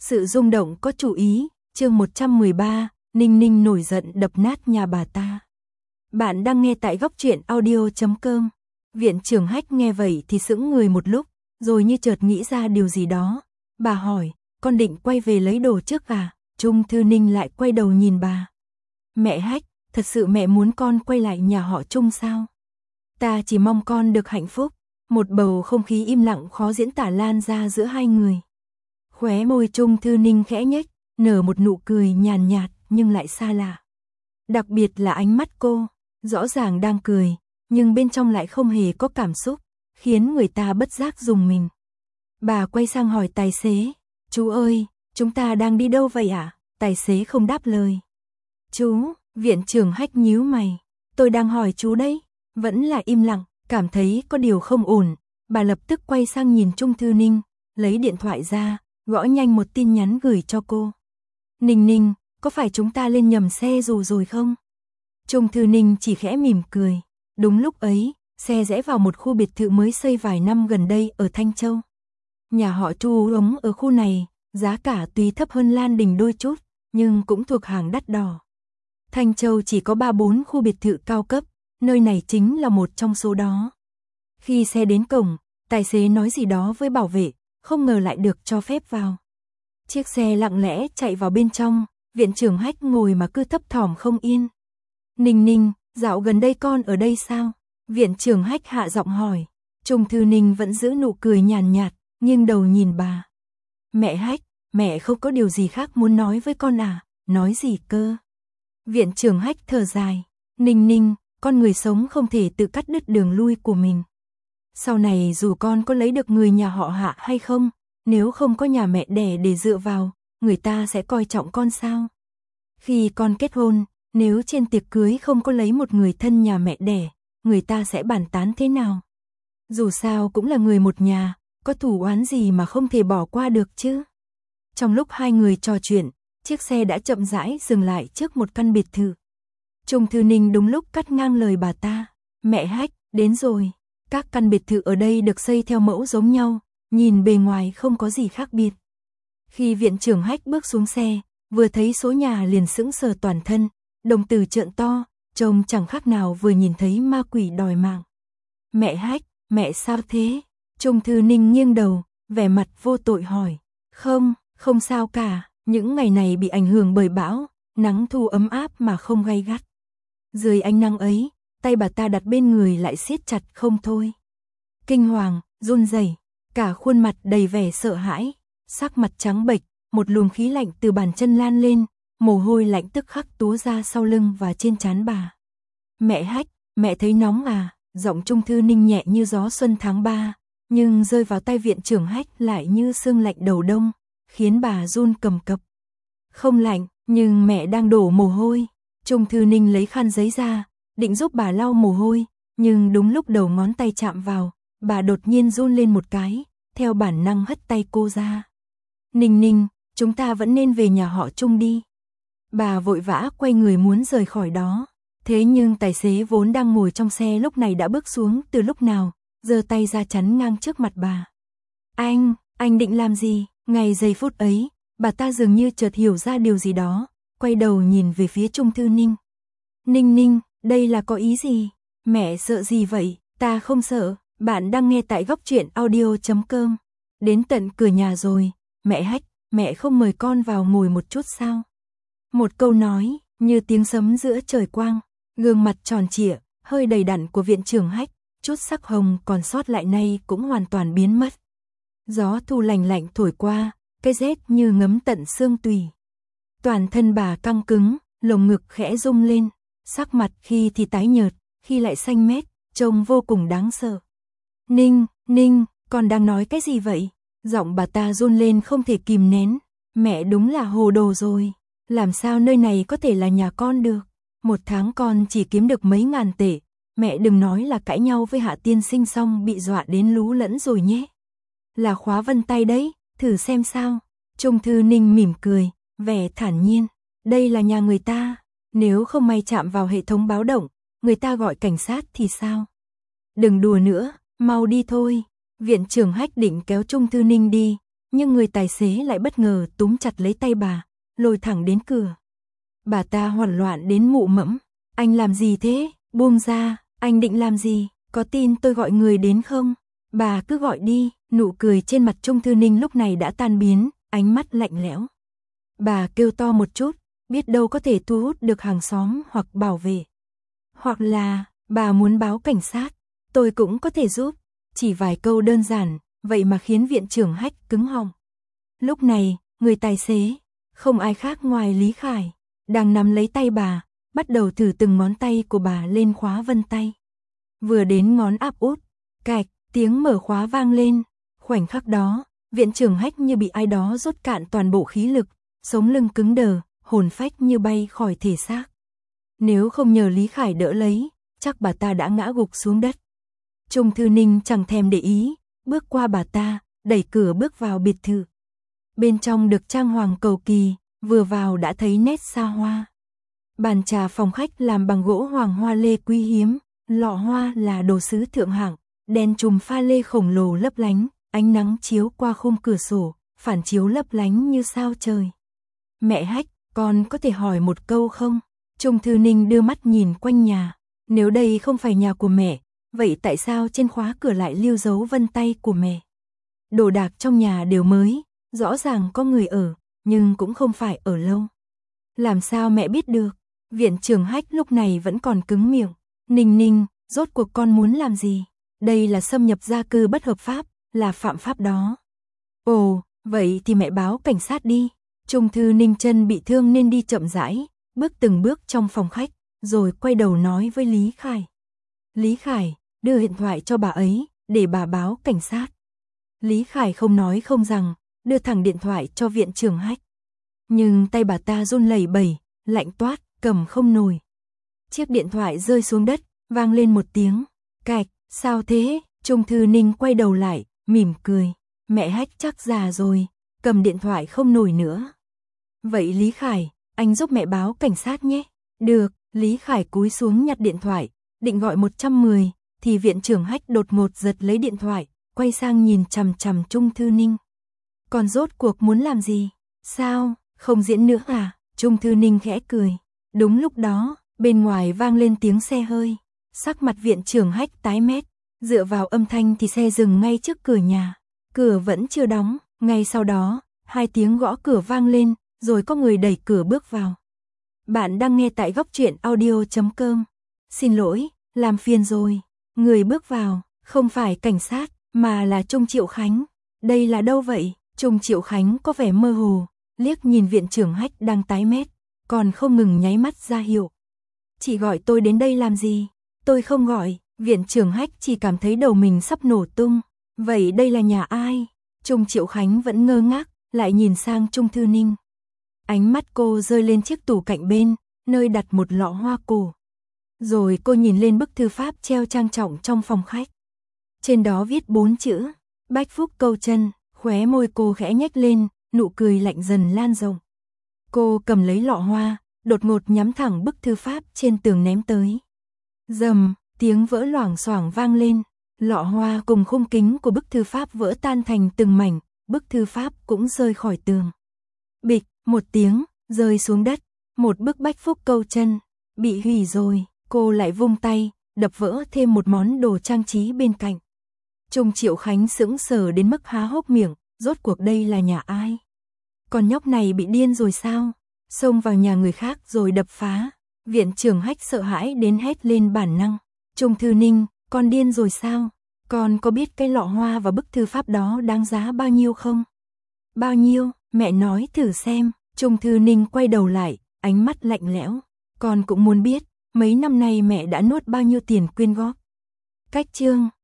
Sự rung động có chủ ý, chương 113, Ninh Ninh nổi giận đập nát nhà bà ta. Bạn đang nghe tại góc truyện audio.com. Viện trưởng Hách nghe vậy thì sững người một lúc, rồi như chợt nghĩ ra điều gì đó. Bà hỏi, con định quay về lấy đồ trước à? Trung Thư Ninh lại quay đầu nhìn bà. Mẹ Hách, thật sự mẹ muốn con quay lại nhà họ Trung sao? Ta chỉ mong con được hạnh phúc. Một bầu không khí im lặng khó diễn tả lan ra giữa hai người. Khóe môi Trung Thư Ninh khẽ nhếch, nở một nụ cười nhàn nhạt nhưng lại xa lạ. Đặc biệt là ánh mắt cô, rõ ràng đang cười, nhưng bên trong lại không hề có cảm xúc, khiến người ta bất giác rùng mình. Bà quay sang hỏi tài xế, chú ơi, chúng ta đang đi đâu vậy ạ? Tài xế không đáp lời. Chú, viện trưởng Hách nhíu mày, tôi đang hỏi chú đấy, vẫn là im lặng, cảm thấy có điều không ổn. Bà lập tức quay sang nhìn Trung Thư Ninh, lấy điện thoại ra, gõ nhanh một tin nhắn gửi cho cô. Ninh Ninh, có phải chúng ta lên nhầm xe dù rồi không? Trung Thư Ninh chỉ khẽ mỉm cười. Đúng lúc ấy, xe rẽ vào một khu biệt thự mới xây vài năm gần đây ở Thanh Châu. Nhà họ Chu ống ở khu này, giá cả tuy thấp hơn Lan Đình đôi chút, nhưng cũng thuộc hàng đắt đỏ. Thanh Châu chỉ có 3-4 khu biệt thự cao cấp, nơi này chính là một trong số đó. Khi xe đến cổng, tài xế nói gì đó với bảo vệ, không ngờ lại được cho phép vào. Chiếc xe lặng lẽ chạy vào bên trong, viện trưởng Hách ngồi mà cứ thấp thỏm không yên. Ninh Ninh, dạo gần đây con ở đây sao? Viện trưởng Hách hạ giọng hỏi. Trung Thư Ninh vẫn giữ nụ cười nhàn nhạt, nghiêng đầu nhìn bà. Mẹ Hách, mẹ không có điều gì khác muốn nói với con à? Nói gì cơ? Viện trưởng Hách thở dài. Ninh Ninh, con người sống không thể tự cắt đứt đường lui của mình. Sau này dù con có lấy được người nhà họ Hạ hay không, nếu không có nhà mẹ đẻ để dựa vào, người ta sẽ coi trọng con sao? Khi con kết hôn, nếu trên tiệc cưới không có lấy một người thân nhà mẹ đẻ, người ta sẽ bàn tán thế nào? Dù sao cũng là người một nhà, có thù oán gì mà không thể bỏ qua được chứ? Trong lúc hai người trò chuyện, chiếc xe đã chậm rãi dừng lại trước một căn biệt thự. Trung Thư Ninh đúng lúc cắt ngang lời bà ta. Mẹ Hách, đến rồi. Các căn biệt thự ở đây được xây theo mẫu giống nhau, nhìn bề ngoài không có gì khác biệt. Khi viện trưởng Hách bước xuống xe, vừa thấy số nhà liền sững sờ toàn thân, đồng tử trợn to, trông chẳng khác nào vừa nhìn thấy ma quỷ đòi mạng. Mẹ Hách, mẹ sao thế? Trung Thư Ninh nghiêng đầu, vẻ mặt vô tội hỏi. Không sao cả, những ngày này bị ảnh hưởng bởi bão, nắng thu ấm áp mà không gay gắt. Dưới ánh nắng ấy, tay bà ta đặt bên người lại siết chặt không thôi. Kinh hoàng, run rẩy, cả khuôn mặt đầy vẻ sợ hãi, sắc mặt trắng bệch, một luồng khí lạnh từ bàn chân lan lên, mồ hôi lạnh tức khắc túa ra sau lưng và trên trán bà. Mẹ Hách, mẹ thấy nóng à? Giọng Trung Thư Ninh nhẹ như gió xuân tháng 3, nhưng rơi vào tay viện trưởng Hách lại như sương lạnh đầu đông, khiến bà run cầm cập. Không lạnh, nhưng mẹ đang đổ mồ hôi. Trung Thư Ninh lấy khăn giấy ra, định giúp bà lau mồ hôi, nhưng đúng lúc đầu ngón tay chạm vào, bà đột nhiên run lên một cái, theo bản năng hất tay cô ra. Ninh Ninh, chúng ta vẫn nên về nhà họ Trung đi. Bà vội vã quay người muốn rời khỏi đó. Thế nhưng tài xế vốn đang ngồi trong xe lúc này đã bước xuống từ lúc nào, giơ tay ra chắn ngang trước mặt bà. Anh định làm gì? Ngay giây phút ấy, bà ta dường như chợt hiểu ra điều gì đó, quay đầu nhìn về phía Trung Thư Ninh. Ninh Ninh, đây là có ý gì? Mẹ sợ gì vậy? Ta không sợ. Bạn đang nghe tại góc truyện audio.com. Đến tận cửa nhà rồi. Mẹ Hách, mẹ không mời con vào ngồi một chút sao? Một câu nói, như tiếng sấm giữa trời quang. Gương mặt tròn trịa, hơi đầy đặn của viện trưởng Hách, chút sắc hồng còn sót lại nay cũng hoàn toàn biến mất. Gió thu lành lạnh thổi qua, cái rét như ngấm tận xương tủy. Toàn thân bà căng cứng, lồng ngực khẽ rung lên, sắc mặt khi thì tái nhợt, khi lại xanh mét, trông vô cùng đáng sợ. Ninh, con đang nói cái gì vậy? Giọng bà ta run lên không thể kìm nén. Mẹ đúng là hồ đồ rồi, làm sao nơi này có thể là nhà con được? Một tháng con chỉ kiếm được mấy ngàn tệ, mẹ đừng nói là cãi nhau với Hạ tiên sinh xong bị dọa đến lú lẫn rồi nhé. Là khóa vân tay đấy, thử xem sao. Trung Thư Ninh mỉm cười, vẻ thản nhiên. Đây là nhà người ta, nếu không may chạm vào hệ thống báo động, người ta gọi cảnh sát thì sao? Đừng đùa nữa, mau đi thôi. Viện trưởng Hách định kéo Trung Thư Ninh đi, nhưng người tài xế lại bất ngờ túm chặt lấy tay bà, lôi thẳng đến cửa. Bà ta hoảng loạn đến mụ mẫm. Anh làm gì thế? Buông ra, anh định làm gì? Có tin tôi gọi người đến không? Bà cứ gọi đi. Nụ cười trên mặt Trung Thư Ninh lúc này đã tan biến, ánh mắt lạnh lẽo. Bà kêu to một chút, biết đâu có thể thu hút được hàng xóm hoặc bảo vệ. Hoặc là, bà muốn báo cảnh sát, tôi cũng có thể giúp. Chỉ vài câu đơn giản, vậy mà khiến viện trưởng Hách cứng họng. Lúc này, người tài xế, không ai khác ngoài Lý Khải, đang nắm lấy tay bà, bắt đầu thử từng ngón tay của bà lên khóa vân tay. Vừa đến ngón áp út, cạch, tiếng mở khóa vang lên. Khoảnh khắc đó, viện trưởng Hách như bị ai đó rút cạn toàn bộ khí lực, sống lưng cứng đờ, hồn phách như bay khỏi thể xác. Nếu không nhờ Lý Khải đỡ lấy, chắc bà ta đã ngã gục xuống đất. Trung Thư Ninh chẳng thèm để ý, bước qua bà ta, đẩy cửa bước vào biệt thự. Bên trong được trang hoàng cầu kỳ, vừa vào đã thấy nét xa hoa. Bàn trà phòng khách làm bằng gỗ hoàng hoa lê quý hiếm, lọ hoa là đồ sứ thượng hạng, đèn chùm pha lê khổng lồ lấp lánh, ánh nắng chiếu qua khung cửa sổ, phản chiếu lấp lánh như sao trời. Mẹ Hách, con có thể hỏi một câu không? Trung Thư Ninh đưa mắt nhìn quanh nhà. Nếu đây không phải nhà của mẹ, vậy tại sao trên khóa cửa lại lưu dấu vân tay của mẹ? Đồ đạc trong nhà đều mới, rõ ràng có người ở, nhưng cũng không phải ở lâu. Làm sao mẹ biết được? Viện trưởng Hách lúc này vẫn còn cứng miệng. Ninh Ninh, rốt cuộc con muốn làm gì? Đây là xâm nhập gia cư bất hợp pháp, là phạm pháp đó. Ồ, vậy thì mẹ báo cảnh sát đi. Trung Thư Ninh chân bị thương nên đi chậm rãi, bước từng bước trong phòng khách, rồi quay đầu nói với Lý Khải. Lý Khải, đưa điện thoại cho bà ấy, để bà báo cảnh sát. Lý Khải không nói không rằng, đưa thẳng điện thoại cho viện trưởng Hách. Nhưng tay bà ta run lẩy bẩy, lạnh toát, cầm không nổi. Chiếc điện thoại rơi xuống đất, vang lên một tiếng. Cạch, sao thế? Trung Thư Ninh quay đầu lại, mỉm cười. Mẹ Hách chắc già rồi, cầm điện thoại không nổi nữa. Vậy Lý Khải, anh giúp mẹ báo cảnh sát nhé. Được, Lý Khải cúi xuống nhặt điện thoại, định gọi 110, thì viện trưởng Hách đột ngột giật lấy điện thoại, quay sang nhìn chằm chằm Trung Thư Ninh. Còn rốt cuộc muốn làm gì? Sao, không diễn nữa à? Trung Thư Ninh khẽ cười. Đúng lúc đó, bên ngoài vang lên tiếng xe hơi. Sắc mặt viện trưởng Hách tái mét, dựa vào âm thanh thì xe dừng ngay trước cửa nhà. Cửa vẫn chưa đóng, ngay sau đó, 2 tiếng gõ cửa vang lên, rồi có người đẩy cửa bước vào. Bạn đang nghe tại góc truyện audio.com. Xin lỗi, làm phiền rồi. Người bước vào, không phải cảnh sát, mà là Trung Triệu Khánh. Đây là đâu vậy? Trung Triệu Khánh có vẻ mơ hồ, liếc nhìn viện trưởng Hách đang tái mét, còn không ngừng nháy mắt ra hiệu. Chị gọi tôi đến đây làm gì? Tôi không gọi. Viện trưởng Hách chỉ cảm thấy đầu mình sắp nổ tung. Vậy đây là nhà ai? Trung Triệu Khánh vẫn ngơ ngác, lại nhìn sang Trung Thư Ninh. Ánh mắt cô rơi lên chiếc tủ cạnh bên, nơi đặt một lọ hoa cổ. Rồi cô nhìn lên bức thư pháp treo trang trọng trong phòng khách. Trên đó viết 4 chữ, Bách Phúc câu chân, khóe môi cô khẽ nhếch lên, nụ cười lạnh dần lan rộng. Cô cầm lấy lọ hoa, đột ngột nhắm thẳng bức thư pháp trên tường ném tới. Rầm, tiếng vỡ loảng xoảng vang lên, lọ hoa cùng khung kính của bức thư pháp vỡ tan thành từng mảnh, bức thư pháp cũng rơi khỏi tường. Bịch, một tiếng, rơi xuống đất, một bức Bách Phúc câu chân, bị hủy rồi, cô lại vung tay, đập vỡ thêm một món đồ trang trí bên cạnh. Trung Triệu Khánh sững sờ đến mức há hốc miệng, rốt cuộc đây là nhà ai? Con nhóc này bị điên rồi sao? Xông vào nhà người khác rồi đập phá. Viện trưởng Hách sợ hãi đến hét lên bản năng. Trung Thư Ninh, con điên rồi sao? Con có biết cái lọ hoa và bức thư pháp đó đáng giá bao nhiêu không? Bao nhiêu? Mẹ nói thử xem. Trung Thư Ninh quay đầu lại, ánh mắt lạnh lẽo. Con cũng muốn biết, mấy năm nay mẹ đã nuốt bao nhiêu tiền quyên góp. Cách chương